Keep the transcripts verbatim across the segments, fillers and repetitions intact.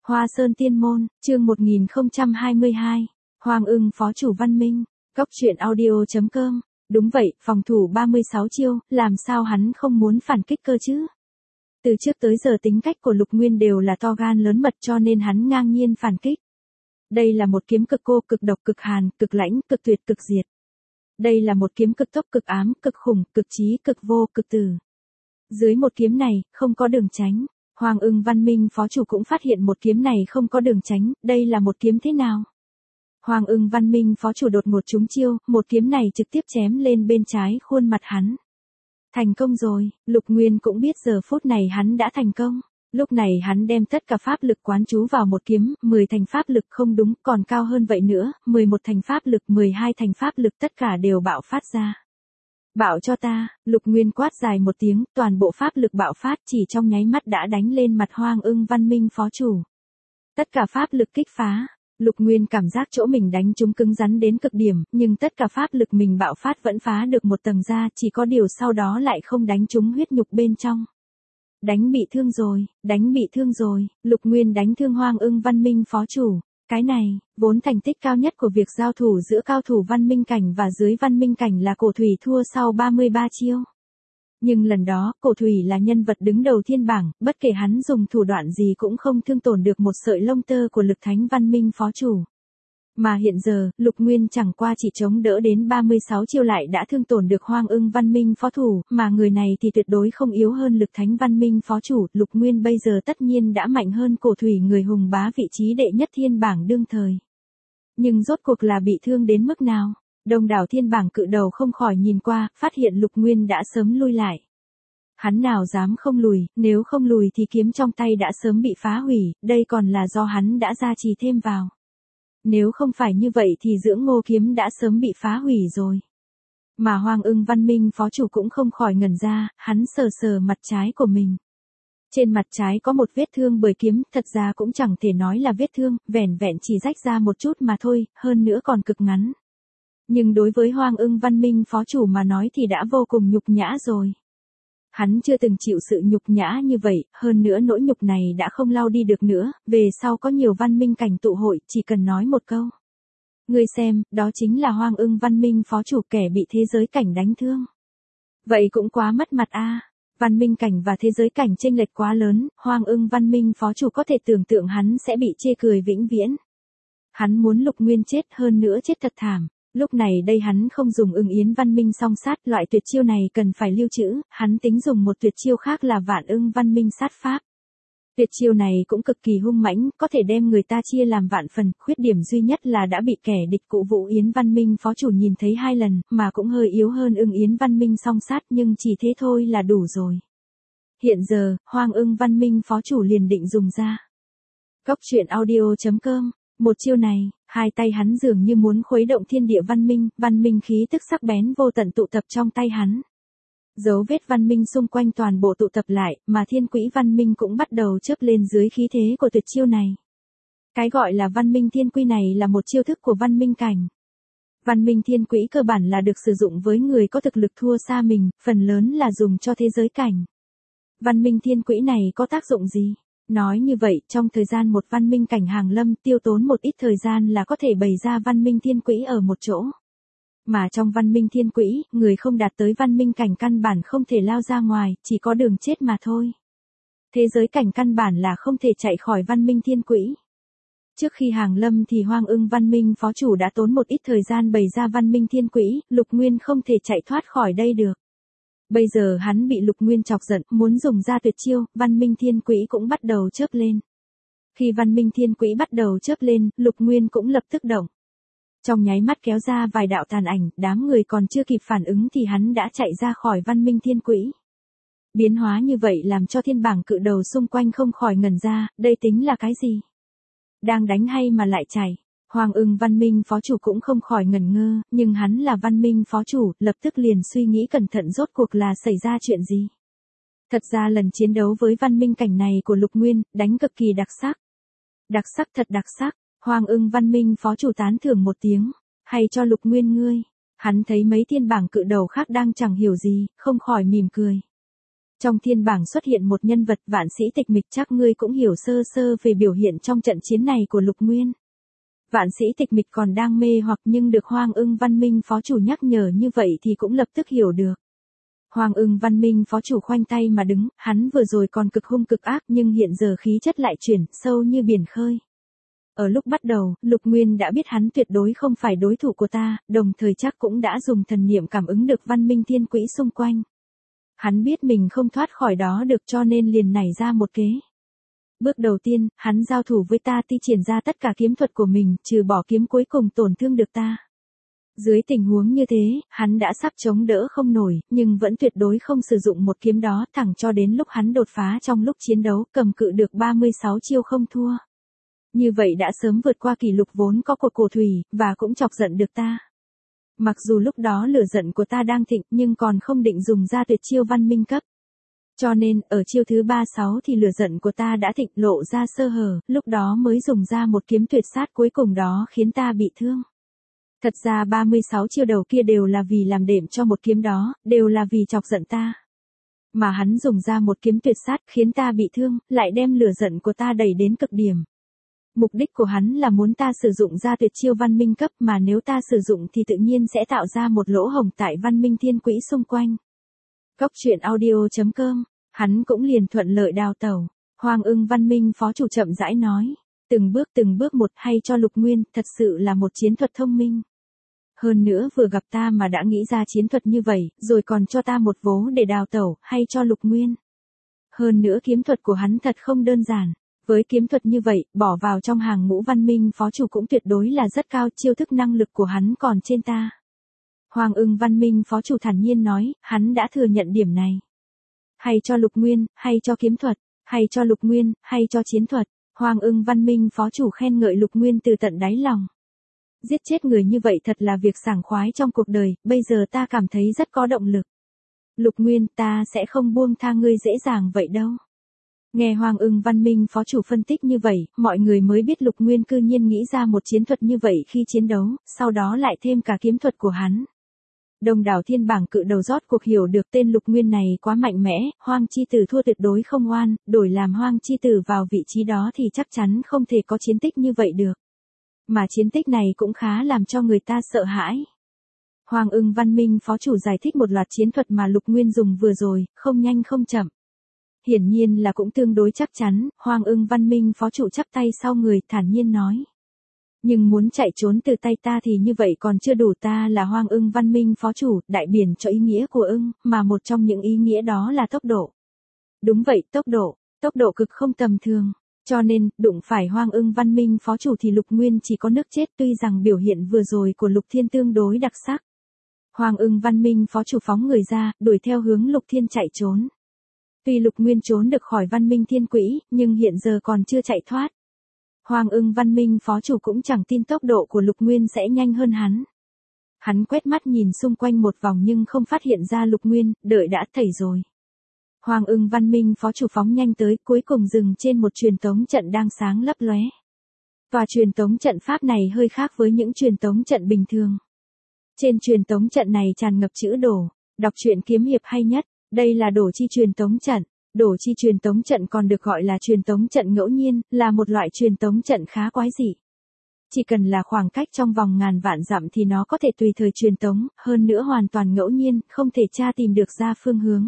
Hoa Sơn Tiên Môn, chương một nghìn không trăm hai mươi hai. Hoàng Ưng phó chủ Văn Minh, Cốc truyện audio chấm com. Đúng vậy, phòng thủ ba mươi sáu chiêu, làm sao hắn không muốn phản kích cơ chứ? Từ trước tới giờ tính cách của Lục Nguyên đều là to gan lớn mật cho nên hắn ngang nhiên phản kích. Đây là một kiếm cực cô, cực độc, cực hàn, cực lãnh, cực tuyệt, cực diệt. Đây là một kiếm cực tốc, cực ám, cực khủng, cực trí, cực vô, cực tử. Dưới một kiếm này, không có đường tránh. Hoàng Ưng Văn Minh phó chủ cũng phát hiện một kiếm này không có đường tránh, đây là một kiếm thế nào? Hoàng Ưng Văn Minh phó chủ đột ngột trúng chiêu, một kiếm này trực tiếp chém lên bên trái khuôn mặt hắn. Thành công rồi, Lục Nguyên cũng biết giờ phút này hắn đã thành công. Lúc này hắn đem tất cả pháp lực quán chú vào một kiếm, mười thành pháp lực không đúng, còn cao hơn vậy nữa, mười một thành pháp lực, mười hai thành pháp lực tất cả đều bạo phát ra. Bạo cho ta, Lục Nguyên quát dài một tiếng, toàn bộ pháp lực bạo phát chỉ trong nháy mắt đã đánh lên mặt Hoàng Ưng Văn Minh phó chủ. Tất cả pháp lực kích phá, Lục Nguyên cảm giác chỗ mình đánh chúng cứng rắn đến cực điểm, nhưng tất cả pháp lực mình bạo phát vẫn phá được một tầng ra, chỉ có điều sau đó lại không đánh trúng huyết nhục bên trong. Đánh bị thương rồi, đánh bị thương rồi, Lục Nguyên đánh thương Hoàng Ưng Văn Minh phó chủ. Cái này, vốn thành tích cao nhất của việc giao thủ giữa cao thủ văn minh cảnh và dưới văn minh cảnh là Cổ Thủy thua sau ba mươi ba chiêu. Nhưng lần đó, Cổ Thủy là nhân vật đứng đầu thiên bảng, bất kể hắn dùng thủ đoạn gì cũng không thương tổn được một sợi lông tơ của Lực Thánh Văn Minh phó chủ. Mà hiện giờ, Lục Nguyên chẳng qua chỉ chống đỡ đến ba mươi sáu chiêu lại đã thương tổn được Hoàng Ưng Văn Minh phó thủ, mà người này thì tuyệt đối không yếu hơn Lực Thánh Văn Minh phó chủ, Lục Nguyên bây giờ tất nhiên đã mạnh hơn Cổ Thủy người hùng bá vị trí đệ nhất thiên bảng đương thời. Nhưng rốt cuộc là bị thương đến mức nào? Đông đảo thiên bảng cự đầu không khỏi nhìn qua, phát hiện Lục Nguyên đã sớm lui lại. Hắn nào dám không lùi, nếu không lùi thì kiếm trong tay đã sớm bị phá hủy, đây còn là do hắn đã gia trì thêm vào. Nếu không phải như vậy thì dưỡng ngô kiếm đã sớm bị phá hủy rồi. Mà Hoàng Ưng Văn Minh phó chủ cũng không khỏi ngẩn ra, hắn sờ sờ mặt trái của mình. Trên mặt trái có một vết thương bởi kiếm, thật ra cũng chẳng thể nói là vết thương, vẻn vẹn chỉ rách ra một chút mà thôi, hơn nữa còn cực ngắn. Nhưng đối với Hoàng Ưng Văn Minh phó chủ mà nói thì đã vô cùng nhục nhã rồi. Hắn chưa từng chịu sự nhục nhã như vậy, hơn nữa nỗi nhục này đã không lau đi được nữa, về sau có nhiều văn minh cảnh tụ hội, chỉ cần nói một câu. Ngươi xem, đó chính là Hoàng Ưng Văn Minh phó chủ kẻ bị thế giới cảnh đánh thương. Vậy cũng quá mất mặt a. Văn minh cảnh và thế giới cảnh chênh lệch quá lớn, Hoàng Ưng Văn Minh phó chủ có thể tưởng tượng hắn sẽ bị chê cười vĩnh viễn. Hắn muốn Lục Nguyên chết hơn nữa chết thật thảm. Lúc này đây hắn không dùng Ưng Yến Văn Minh song sát, loại tuyệt chiêu này cần phải lưu trữ, hắn tính dùng một tuyệt chiêu khác là Vạn Ưng Văn Minh sát pháp. Tuyệt chiêu này cũng cực kỳ hung mãnh, có thể đem người ta chia làm vạn phần, khuyết điểm duy nhất là đã bị kẻ địch cụ Vũ Yến Văn Minh phó chủ nhìn thấy hai lần, mà cũng hơi yếu hơn Ưng Yến Văn Minh song sát nhưng chỉ thế thôi là đủ rồi. Hiện giờ, Hoàng Ưng Văn Minh phó chủ liền định dùng ra. Cốc truyện audio chấm com. Một chiêu này, hai tay hắn dường như muốn khuấy động thiên địa văn minh, văn minh khí tức sắc bén vô tận tụ tập trong tay hắn. Dấu vết văn minh xung quanh toàn bộ tụ tập lại, mà thiên quỹ văn minh cũng bắt đầu chớp lên dưới khí thế của tuyệt chiêu này. Cái gọi là văn minh thiên quy này là một chiêu thức của văn minh cảnh. Văn minh thiên quỹ cơ bản là được sử dụng với người có thực lực thua xa mình, phần lớn là dùng cho thế giới cảnh. Văn minh thiên quỹ này có tác dụng gì? Nói như vậy, trong thời gian một văn minh cảnh hàng lâm tiêu tốn một ít thời gian là có thể bày ra văn minh thiên quỹ ở một chỗ. Mà trong văn minh thiên quỹ, người không đạt tới văn minh cảnh căn bản không thể lao ra ngoài, chỉ có đường chết mà thôi. Thế giới cảnh căn bản là không thể chạy khỏi văn minh thiên quỹ. Trước khi hàng lâm thì Hoàng Ưng Văn Minh phó chủ đã tốn một ít thời gian bày ra văn minh thiên quỹ, Lục Nguyên không thể chạy thoát khỏi đây được. Bây giờ hắn bị Lục Nguyên chọc giận, muốn dùng ra tuyệt chiêu, văn minh thiên quỹ cũng bắt đầu chớp lên. Khi văn minh thiên quỹ bắt đầu chớp lên, Lục Nguyên cũng lập tức động. Trong nháy mắt kéo ra vài đạo tàn ảnh, đám người còn chưa kịp phản ứng thì hắn đã chạy ra khỏi văn minh thiên quỹ. Biến hóa như vậy làm cho thiên bảng cự đầu xung quanh không khỏi ngẩn ra, đây tính là cái gì? Đang đánh hay mà lại chạy? Hoàng Ưng Văn Minh phó chủ cũng không khỏi ngẩn ngơ, nhưng hắn là Văn Minh phó chủ, lập tức liền suy nghĩ cẩn thận rốt cuộc là xảy ra chuyện gì. Thật ra lần chiến đấu với Văn Minh cảnh này của Lục Nguyên, đánh cực kỳ đặc sắc. Đặc sắc thật đặc sắc, Hoàng Ưng Văn Minh phó chủ tán thưởng một tiếng, hay cho Lục Nguyên ngươi. Hắn thấy mấy thiên bảng cự đầu khác đang chẳng hiểu gì, không khỏi mỉm cười. Trong thiên bảng xuất hiện một nhân vật Vạn Sĩ Tịch Mịch, chắc ngươi cũng hiểu sơ sơ về biểu hiện trong trận chiến này của Lục Nguyên. Vạn Sĩ Tịch Mịch còn đang mê hoặc nhưng được Hoang Ưng Văn Minh phó chủ nhắc nhở như vậy thì cũng lập tức hiểu được. Hoang Ưng Văn Minh phó chủ khoanh tay mà đứng, hắn vừa rồi còn cực hung cực ác nhưng hiện giờ khí chất lại chuyển sâu như biển khơi. Ở lúc bắt đầu, Lục Nguyên đã biết hắn tuyệt đối không phải đối thủ của ta, đồng thời chắc cũng đã dùng thần niệm cảm ứng được văn minh thiên quỹ xung quanh. Hắn biết mình không thoát khỏi đó được cho nên liền nảy ra một kế. Bước đầu tiên, hắn giao thủ với ta thi triển ra tất cả kiếm thuật của mình, trừ bỏ kiếm cuối cùng tổn thương được ta. Dưới tình huống như thế, hắn đã sắp chống đỡ không nổi, nhưng vẫn tuyệt đối không sử dụng một kiếm đó thẳng cho đến lúc hắn đột phá trong lúc chiến đấu, cầm cự được ba mươi sáu chiêu không thua. Như vậy đã sớm vượt qua kỷ lục vốn có của cổ thủy, và cũng chọc giận được ta. Mặc dù lúc đó lửa giận của ta đang thịnh nhưng còn không định dùng ra tuyệt chiêu văn minh cấp. Cho nên, ở chiêu thứ ba mươi sáu thì lửa giận của ta đã thịnh lộ ra sơ hở, lúc đó mới dùng ra một kiếm tuyệt sát cuối cùng đó khiến ta bị thương. Thật ra ba mươi sáu chiêu đầu kia đều là vì làm đệm cho một kiếm đó, đều là vì chọc giận ta. Mà hắn dùng ra một kiếm tuyệt sát khiến ta bị thương, lại đem lửa giận của ta đẩy đến cực điểm. Mục đích của hắn là muốn ta sử dụng ra tuyệt chiêu văn minh cấp mà nếu ta sử dụng thì tự nhiên sẽ tạo ra một lỗ hổng tại văn minh thiên quỹ xung quanh. Góc truyện audio chấm com, hắn cũng liền thuận lợi đào tẩu. Hoang Ưng Văn Minh phó chủ chậm rãi nói. Từng bước từng bước một hay cho Lục Nguyên, thật sự là một chiến thuật thông minh. Hơn nữa vừa gặp ta mà đã nghĩ ra chiến thuật như vậy, rồi còn cho ta một vố để đào tẩu, hay cho Lục Nguyên. Hơn nữa kiếm thuật của hắn thật không đơn giản. Với kiếm thuật như vậy, bỏ vào trong hàng ngũ Văn Minh phó chủ cũng tuyệt đối là rất cao, chiêu thức năng lực của hắn còn trên ta. Hoang Ưng Văn Minh phó chủ thản nhiên nói, hắn đã thừa nhận điểm này. Hay cho Lục Nguyên, hay cho kiếm thuật, hay cho Lục Nguyên, hay cho chiến thuật. Hoang Ưng Văn Minh phó chủ khen ngợi Lục Nguyên từ tận đáy lòng. Giết chết người như vậy thật là việc sảng khoái trong cuộc đời, bây giờ ta cảm thấy rất có động lực. Lục Nguyên, ta sẽ không buông tha ngươi dễ dàng vậy đâu. Nghe Hoang Ưng Văn Minh phó chủ phân tích như vậy, mọi người mới biết Lục Nguyên cư nhiên nghĩ ra một chiến thuật như vậy khi chiến đấu, sau đó lại thêm cả kiếm thuật của hắn. Đông đảo thiên bảng cự đầu rót cuộc hiểu được tên Lục Nguyên này quá mạnh mẽ, Hoang Chi Tử thua tuyệt đối không oan, đổi làm Hoang Chi Tử vào vị trí đó thì chắc chắn không thể có chiến tích như vậy được. Mà chiến tích này cũng khá làm cho người ta sợ hãi. Hoang Ưng Văn Minh phó chủ giải thích một loạt chiến thuật mà Lục Nguyên dùng vừa rồi, không nhanh không chậm. Hiển nhiên là cũng tương đối chắc chắn, Hoang Ưng Văn Minh phó chủ chắp tay sau người thản nhiên nói. Nhưng muốn chạy trốn từ tay ta thì như vậy còn chưa đủ, ta là Hoang Ưng Văn Minh phó chủ, đại biển cho ý nghĩa của ưng, mà một trong những ý nghĩa đó là tốc độ. Đúng vậy, tốc độ, tốc độ cực không tầm thường. Cho nên, đụng phải Hoang Ưng Văn Minh phó chủ thì Lục Nguyên chỉ có nước chết, tuy rằng biểu hiện vừa rồi của Lục Thiên tương đối đặc sắc. Hoang Ưng Văn Minh phó chủ phóng người ra, đuổi theo hướng Lục Thiên chạy trốn. Tuy Lục Nguyên trốn được khỏi văn minh thiên quỹ, nhưng hiện giờ còn chưa chạy thoát. Hoang Ưng Văn Minh phó chủ cũng chẳng tin tốc độ của Lục Nguyên sẽ nhanh hơn hắn. Hắn quét mắt nhìn xung quanh một vòng nhưng không phát hiện ra Lục Nguyên, đợi đã thảy rồi. Hoang Ưng Văn Minh phó chủ phóng nhanh tới, cuối cùng dừng trên một truyền tống trận đang sáng lấp lóe. Tòa truyền tống trận pháp này hơi khác với những truyền tống trận bình thường. Trên truyền tống trận này tràn ngập chữ đổ, đọc truyện kiếm hiệp hay nhất, đây là đổ chi truyền tống trận. Đổ chi truyền tống trận còn được gọi là truyền tống trận ngẫu nhiên, là một loại truyền tống trận khá quái dị. Chỉ cần là khoảng cách trong vòng ngàn vạn dặm thì nó có thể tùy thời truyền tống, hơn nữa hoàn toàn ngẫu nhiên, không thể tra tìm được ra phương hướng.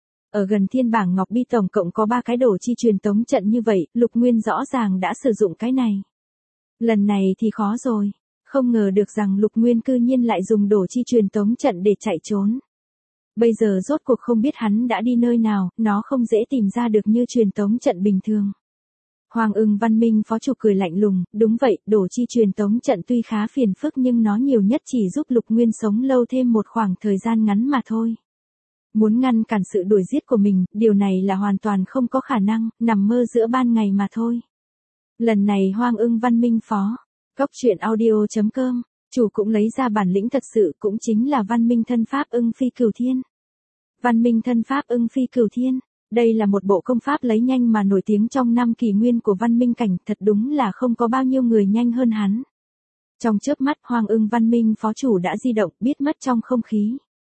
Ở gần thiên bảng Ngọc Bi tổng cộng có ba cái đổ chi truyền tống trận như vậy, Lục Nguyên rõ ràng đã sử dụng cái này. Lần này thì khó rồi, không ngờ được rằng Lục Nguyên cư nhiên lại dùng đổ chi truyền tống trận để chạy trốn. Bây giờ rốt cuộc không biết hắn đã đi nơi nào, nó không dễ tìm ra được như truyền tống trận bình thường. Hoang Ưng Văn Minh phó chủ cười lạnh lùng, đúng vậy, đổ chi truyền tống trận tuy khá phiền phức nhưng nó nhiều nhất chỉ giúp Lục Nguyên sống lâu thêm một khoảng thời gian ngắn mà thôi. Muốn ngăn cản sự đuổi giết của mình, điều này là hoàn toàn không có khả năng, nằm mơ giữa ban ngày mà thôi. Lần này Hoang Ưng Văn Minh phó, góc truyện audio chấm com, chủ cũng lấy ra bản lĩnh thật sự, cũng chính là Văn Minh Thân Pháp Ưng Phi Cửu Thiên. Văn Minh Thân Pháp Ưng Phi Cửu Thiên, đây là một bộ công pháp lấy nhanh mà nổi tiếng trong năm kỷ nguyên của Văn Minh cảnh, thật đúng là không có bao nhiêu người nhanh hơn hắn. Trong chớp mắt Hoang Ưng Văn Minh phó chủ đã di động, biết mất trong không khí.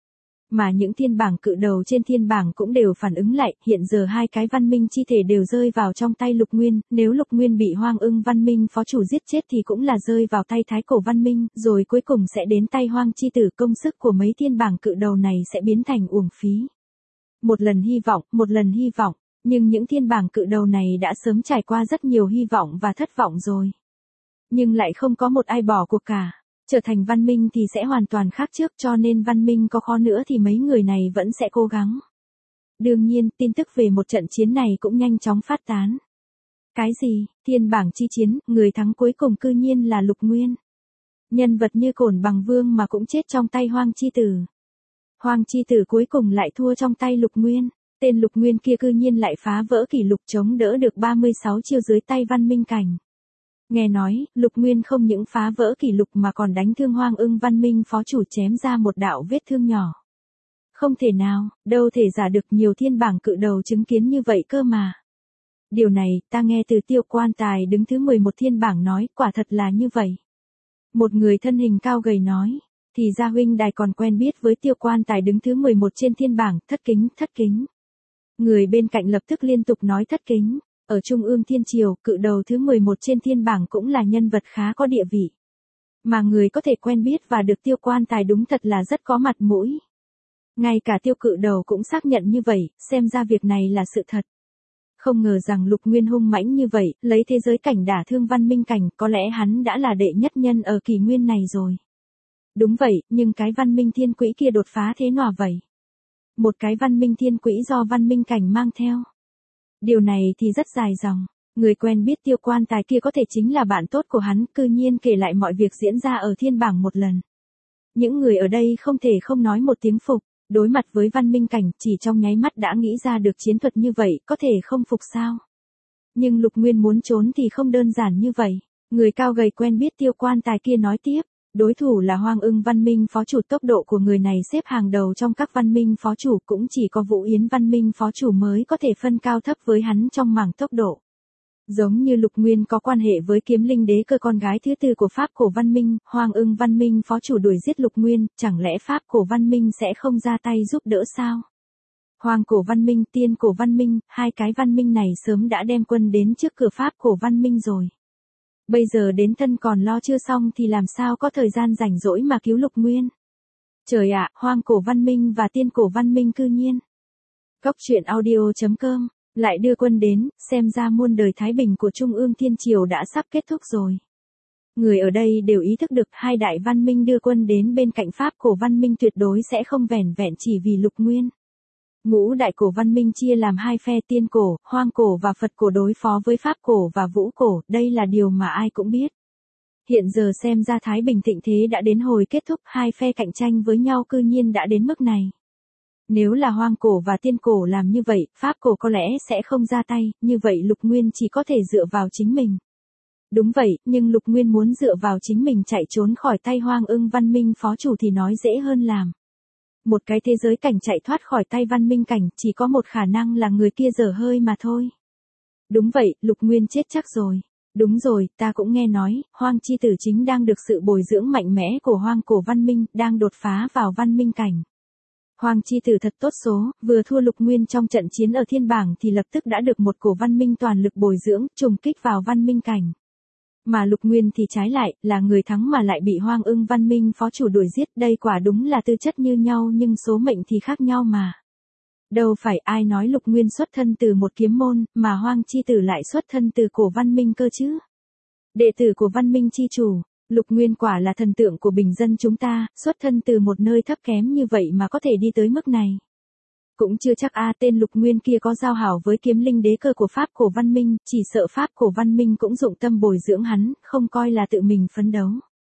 Mà những thiên bảng cự đầu trên thiên bảng cũng đều phản ứng lại, hiện giờ hai cái văn minh chi thể đều rơi vào trong tay Lục Nguyên, nếu Lục Nguyên bị Hoang Ưng văn minh phó chủ giết chết thì cũng là rơi vào tay Thái Cổ văn minh, rồi cuối cùng sẽ đến tay Hoang chi tử, công sức của mấy thiên bảng cự đầu này sẽ biến thành uổng phí. Một lần hy vọng, một lần hy vọng, nhưng những thiên bảng cự đầu này đã sớm trải qua rất nhiều hy vọng và thất vọng rồi. Nhưng lại không có một ai bỏ cuộc cả. Trở thành văn minh thì sẽ hoàn toàn khác trước, cho nên văn minh có khó nữa thì mấy người này vẫn sẽ cố gắng. Đương nhiên, tin tức về một trận chiến này cũng nhanh chóng phát tán. Cái gì? Thiên bảng chi chiến, người thắng cuối cùng cư nhiên là Lục Nguyên. Nhân vật như Cổn Bằng Vương mà cũng chết trong tay Hoang chi tử. Hoang chi tử cuối cùng lại thua trong tay Lục Nguyên. Tên Lục Nguyên kia cư nhiên lại phá vỡ kỷ lục chống đỡ được ba mươi sáu chiêu dưới tay văn minh cảnh. Nghe nói, Lục Nguyên không những phá vỡ kỷ lục mà còn đánh thương Hoang Ưng văn minh phó chủ, chém ra một đạo vết thương nhỏ. Không thể nào, đâu thể giả được, nhiều thiên bảng cự đầu chứng kiến như vậy cơ mà. Điều này, ta nghe từ Tiêu Quan Tài đứng thứ mười một thiên bảng nói, quả thật là như vậy. Một người thân hình cao gầy nói, thì ra huynh đài còn quen biết với Tiêu Quan Tài đứng thứ mười một trên thiên bảng, thất kính, thất kính. Người bên cạnh lập tức liên tục nói thất kính. Ở Trung ương Thiên Triều, cự đầu thứ mười một trên thiên bảng cũng là nhân vật khá có địa vị. Mà người có thể quen biết và được Tiêu Quan Tài đúng thật là rất có mặt mũi. Ngay cả Tiêu cự đầu cũng xác nhận như vậy, xem ra việc này là sự thật. Không ngờ rằng Lục Nguyên hung mãnh như vậy, lấy thế giới cảnh đả thương văn minh cảnh, có lẽ hắn đã là đệ nhất nhân ở kỷ nguyên này rồi. Đúng vậy, nhưng cái văn minh thiên quỹ kia đột phá thế nào vậy? Một cái văn minh thiên quỹ do văn minh cảnh mang theo. Điều này thì rất dài dòng. Người quen biết Tiêu Quan Tài kia có thể chính là bạn tốt của hắn, cư nhiên kể lại mọi việc diễn ra ở thiên bảng một lần. Những người ở đây không thể không nói một tiếng phục, đối mặt với văn minh cảnh chỉ trong nháy mắt đã nghĩ ra được chiến thuật như vậy, có thể không phục sao? Nhưng Lục Nguyên muốn trốn thì không đơn giản như vậy. Người cao gầy quen biết Tiêu Quan Tài kia nói tiếp. Đối thủ là Hoang Ưng văn minh phó chủ, tốc độ của người này xếp hàng đầu trong các văn minh phó chủ, cũng chỉ có Vũ Yến văn minh phó chủ mới có thể phân cao thấp với hắn trong mảng tốc độ. Giống như Lục Nguyên có quan hệ với Kiếm Linh Đế Cơ, con gái thứ tư của Pháp Cổ văn minh, Hoang Ưng văn minh phó chủ đuổi giết Lục Nguyên, chẳng lẽ Pháp Cổ văn minh sẽ không ra tay giúp đỡ sao? Hoang Cổ văn minh, Tiên Cổ văn minh, hai cái văn minh này sớm đã đem quân đến trước cửa Pháp Cổ văn minh rồi. Bây giờ đến thân còn lo chưa xong thì làm sao có thời gian rảnh rỗi mà cứu Lục Nguyên. Trời ạ, Hoang Cổ văn minh và Tiên Cổ văn minh cư nhiên. Góc truyện audio chấm com lại đưa quân đến, xem ra muôn đời thái bình của Trung ương Thiên Triều đã sắp kết thúc rồi. Người ở đây đều ý thức được hai đại văn minh đưa quân đến bên cạnh Pháp Cổ văn minh tuyệt đối sẽ không vẻn vẹn chỉ vì Lục Nguyên. Ngũ đại cổ văn minh chia làm hai phe, Tiên Cổ, Hoang Cổ và Phật Cổ đối phó với Pháp Cổ và Vũ Cổ, đây là điều mà ai cũng biết. Hiện giờ xem ra thái bình thịnh thế đã đến hồi kết thúc, hai phe cạnh tranh với nhau cư nhiên đã đến mức này. Nếu là Hoang Cổ và Tiên Cổ làm như vậy, Pháp Cổ có lẽ sẽ không ra tay, như vậy Lục Nguyên chỉ có thể dựa vào chính mình. Đúng vậy, nhưng Lục Nguyên muốn dựa vào chính mình chạy trốn khỏi tay Hoang Ưng văn minh phó chủ thì nói dễ hơn làm. Một cái thế giới cảnh chạy thoát khỏi tay văn minh cảnh, chỉ có một khả năng là người kia dở hơi mà thôi. Đúng vậy, Lục Nguyên chết chắc rồi. Đúng rồi, ta cũng nghe nói, Hoang chi tử chính đang được sự bồi dưỡng mạnh mẽ của Hoang Cổ văn minh, đang đột phá vào văn minh cảnh. Hoang chi tử thật tốt số, vừa thua Lục Nguyên trong trận chiến ở thiên bảng thì lập tức đã được một cổ văn minh toàn lực bồi dưỡng, trùng kích vào văn minh cảnh. Mà Lục Nguyên thì trái lại, là người thắng mà lại bị Hoang Ưng văn minh phó chủ đuổi giết, đây quả đúng là tư chất như nhau nhưng số mệnh thì khác nhau mà. Đâu phải ai nói Lục Nguyên xuất thân từ một kiếm môn, mà Hoang chi tử lại xuất thân từ cổ văn minh cơ chứ. Đệ tử của văn minh chi chủ, Lục Nguyên quả là thần tượng của bình dân chúng ta, xuất thân từ một nơi thấp kém như vậy mà có thể đi tới mức này. Cũng chưa chắc a tên Lục Nguyên kia có giao hảo với Kiếm Linh Đế Cơ của Pháp Cổ văn minh, chỉ sợ Pháp Cổ văn minh cũng dụng tâm bồi dưỡng hắn, không coi là tự mình phấn đấu.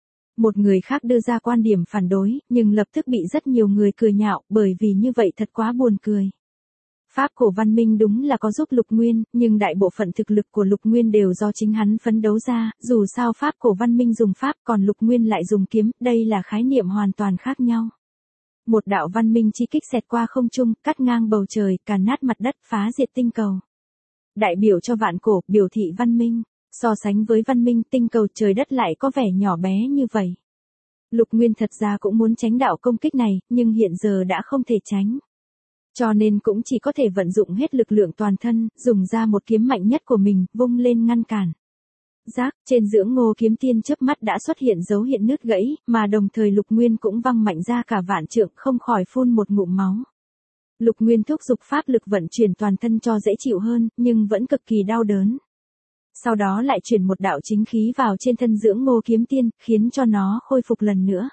Một người khác đưa ra quan điểm phản đối, nhưng lập tức bị rất nhiều người cười nhạo, bởi vì như vậy thật quá buồn cười. Pháp Cổ văn minh đúng là có giúp Lục Nguyên, nhưng đại bộ phận thực lực của Lục Nguyên đều do chính hắn phấn đấu ra, dù sao Pháp Cổ văn minh dùng pháp còn Lục Nguyên lại dùng kiếm, đây là khái niệm hoàn toàn khác nhau. Một đạo văn minh chi kích xẹt qua không trung, cắt ngang bầu trời, càn nát mặt đất, phá diệt tinh cầu. Đại biểu cho vạn cổ, biểu thị văn minh, so sánh với văn minh tinh cầu trời đất lại có vẻ nhỏ bé như vậy. Lục Nguyên thật ra cũng muốn tránh đạo công kích này, nhưng hiện giờ đã không thể tránh. Cho nên cũng chỉ có thể vận dụng hết lực lượng toàn thân, dùng ra một kiếm mạnh nhất của mình, vung lên ngăn cản. Rác, trên dưỡng ngô kiếm tiên chớp mắt đã xuất hiện dấu hiện nứt gãy, mà đồng thời Lục Nguyên cũng văng mạnh ra cả vạn trượng, không khỏi phun một ngụm máu. Lục Nguyên thúc giục pháp lực vận chuyển toàn thân cho dễ chịu hơn, nhưng vẫn cực kỳ đau đớn. Sau đó lại chuyển một đạo chính khí vào trên thân dưỡng ngô kiếm tiên, khiến cho nó khôi phục lần nữa.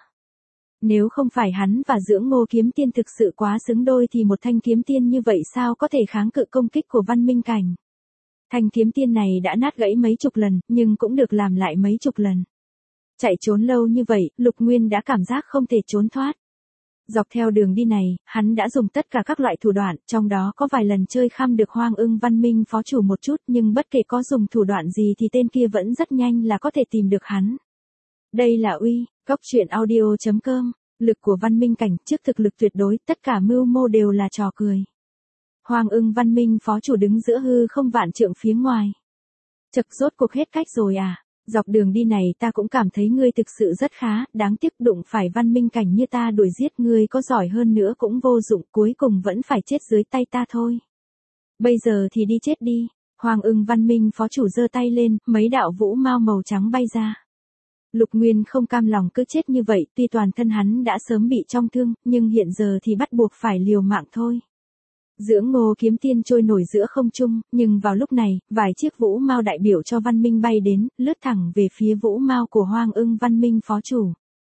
Nếu không phải hắn và dưỡng ngô kiếm tiên thực sự quá xứng đôi thì một thanh kiếm tiên như vậy sao có thể kháng cự công kích của văn minh cảnh. Thanh kiếm tiên này đã nát gãy mấy chục lần, nhưng cũng được làm lại mấy chục lần. Chạy trốn lâu như vậy, Lục Nguyên đã cảm giác không thể trốn thoát. Dọc theo đường đi này, hắn đã dùng tất cả các loại thủ đoạn, trong đó có vài lần chơi khăm được Hoang Ưng Văn Minh phó chủ một chút, nhưng bất kể có dùng thủ đoạn gì thì tên kia vẫn rất nhanh là có thể tìm được hắn. Đây là uy, góc truyện audio chấm com, lực của văn minh cảnh trước thực lực tuyệt đối, tất cả mưu mô đều là trò cười. Hoang Ưng Văn Minh phó chủ đứng giữa hư không vạn trượng phía ngoài. Chật, rốt cuộc hết cách rồi à? Dọc đường đi này ta cũng cảm thấy ngươi thực sự rất khá, đáng tiếc đụng phải văn minh cảnh như ta đuổi giết ngươi có giỏi hơn nữa cũng vô dụng, cuối cùng vẫn phải chết dưới tay ta thôi. Bây giờ thì đi chết đi. Hoang Ưng Văn Minh phó chủ giơ tay lên, mấy đạo vũ mao màu trắng bay ra. Lục Nguyên không cam lòng cứ chết như vậy, tuy toàn thân hắn đã sớm bị trọng thương, nhưng hiện giờ thì bắt buộc phải liều mạng thôi. Dưỡng ngô kiếm tiên trôi nổi giữa không trung, nhưng vào lúc này, vài chiếc vũ mao đại biểu cho văn minh bay đến, lướt thẳng về phía vũ mao của Hoang Ưng Văn Minh phó chủ.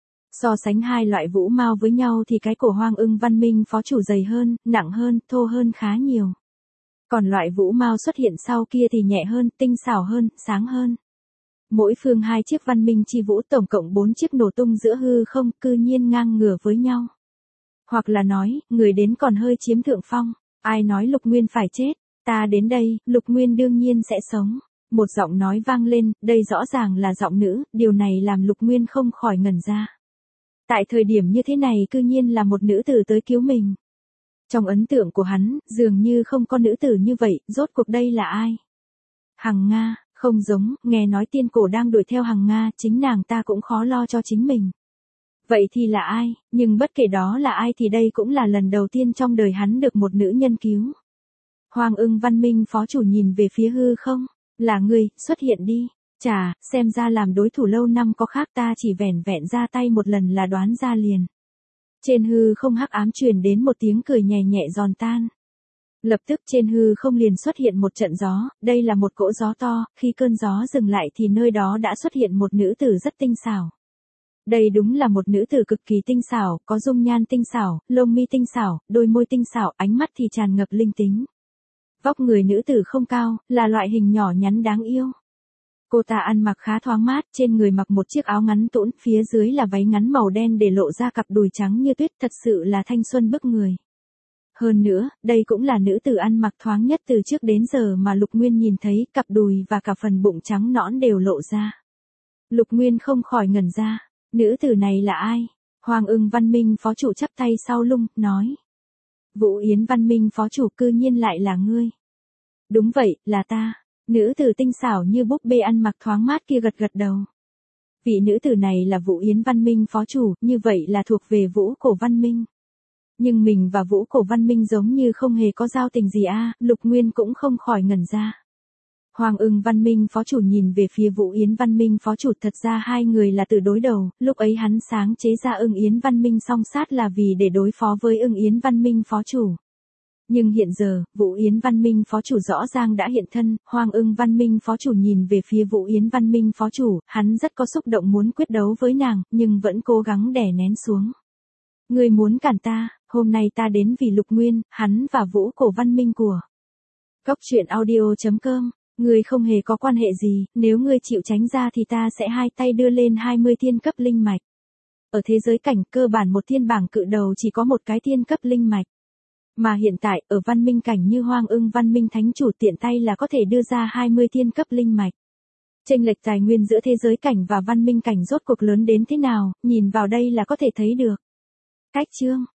So sánh hai loại vũ mao với nhau thì cái của Hoang Ưng Văn Minh phó chủ dày hơn, nặng hơn, thô hơn khá nhiều. Còn loại vũ mao xuất hiện sau kia thì nhẹ hơn, tinh xảo hơn, sáng hơn. Mỗi phương hai chiếc văn minh chi vũ, tổng cộng bốn chiếc nổ tung giữa hư không, cư nhiên ngang ngửa với nhau. Hoặc là nói, người đến còn hơi chiếm thượng phong. Ai nói Lục Nguyên phải chết? Ta đến đây, Lục Nguyên đương nhiên sẽ sống. Một giọng nói vang lên, đây rõ ràng là giọng nữ, điều này làm Lục Nguyên không khỏi ngẩn ra. Tại thời điểm như thế này cư nhiên là một nữ tử tới cứu mình. Trong ấn tượng của hắn, dường như không có nữ tử như vậy, rốt cuộc đây là ai? Hằng Nga, không giống, nghe nói tiên cổ đang đuổi theo Hằng Nga, chính nàng ta cũng khó lo cho chính mình. Vậy thì là ai, nhưng bất kể đó là ai thì đây cũng là lần đầu tiên trong đời hắn được một nữ nhân cứu. Hoang Ưng Văn Minh phó chủ nhìn về phía hư không, là người, xuất hiện đi. Chà, xem ra làm đối thủ lâu năm có khác, ta chỉ vẻn vẹn ra tay một lần là đoán ra liền. Trên hư không hắc ám truyền đến một tiếng cười nhẹ nhẹ giòn tan. Lập tức trên hư không liền xuất hiện một trận gió, đây là một cỗ gió to, khi cơn gió dừng lại thì nơi đó đã xuất hiện một nữ tử rất tinh xảo. Đây đúng là một nữ tử cực kỳ tinh xảo, có dung nhan tinh xảo, lông mi tinh xảo, đôi môi tinh xảo, ánh mắt thì tràn ngập linh tính. Vóc người nữ tử không cao, là loại hình nhỏ nhắn đáng yêu. Cô ta ăn mặc khá thoáng mát, trên người mặc một chiếc áo ngắn tũn, phía dưới là váy ngắn màu đen để lộ ra cặp đùi trắng như tuyết, thật sự là thanh xuân bức người. Hơn nữa, đây cũng là nữ tử ăn mặc thoáng nhất từ trước đến giờ mà Lục Nguyên nhìn thấy, cặp đùi và cả phần bụng trắng nõn đều lộ ra. Lục Nguyên không khỏi ngẩn ra. Nữ tử này là ai? Hoang Ưng Văn Minh phó chủ chắp tay sau lưng, nói. Vũ Yến Văn Minh phó chủ, cư nhiên lại là ngươi. Đúng vậy, là ta. Nữ tử tinh xảo như búp bê ăn mặc thoáng mát kia gật gật đầu. Vị nữ tử này là Vũ Yến Văn Minh phó chủ, như vậy là thuộc về Vũ Cổ Văn Minh. Nhưng mình và Vũ Cổ Văn Minh giống như không hề có giao tình gì a, Lục Nguyên cũng không khỏi ngẩn ra. Hoang Ưng Văn Minh phó chủ nhìn về phía Vũ Yến Văn Minh phó chủ, thật ra hai người là từ đối đầu, lúc ấy hắn sáng chế ra Ưng Yến Văn Minh song sát là vì để đối phó với Ưng Yến Văn Minh phó chủ. Nhưng hiện giờ, Vũ Yến Văn Minh phó chủ rõ ràng đã hiện thân, Hoang Ưng Văn Minh phó chủ nhìn về phía Vũ Yến Văn Minh phó chủ, hắn rất có xúc động muốn quyết đấu với nàng, nhưng vẫn cố gắng đè nén xuống. Ngươi muốn cản ta, hôm nay ta đến vì Lục Nguyên, hắn và Vũ Cổ Văn Minh của. Góc truyện audio chấm com. Ngươi không hề có quan hệ gì, nếu ngươi chịu tránh ra thì ta sẽ hai tay đưa lên hai mươi thiên cấp linh mạch. Ở thế giới cảnh, cơ bản một thiên bảng cự đầu chỉ có một cái thiên cấp linh mạch. Mà hiện tại, ở văn minh cảnh như Hoang Ưng Văn Minh thánh chủ tiện tay là có thể đưa ra hai mươi thiên cấp linh mạch. Chênh lệch tài nguyên giữa thế giới cảnh và văn minh cảnh rốt cuộc lớn đến thế nào, nhìn vào đây là có thể thấy được. Cách chương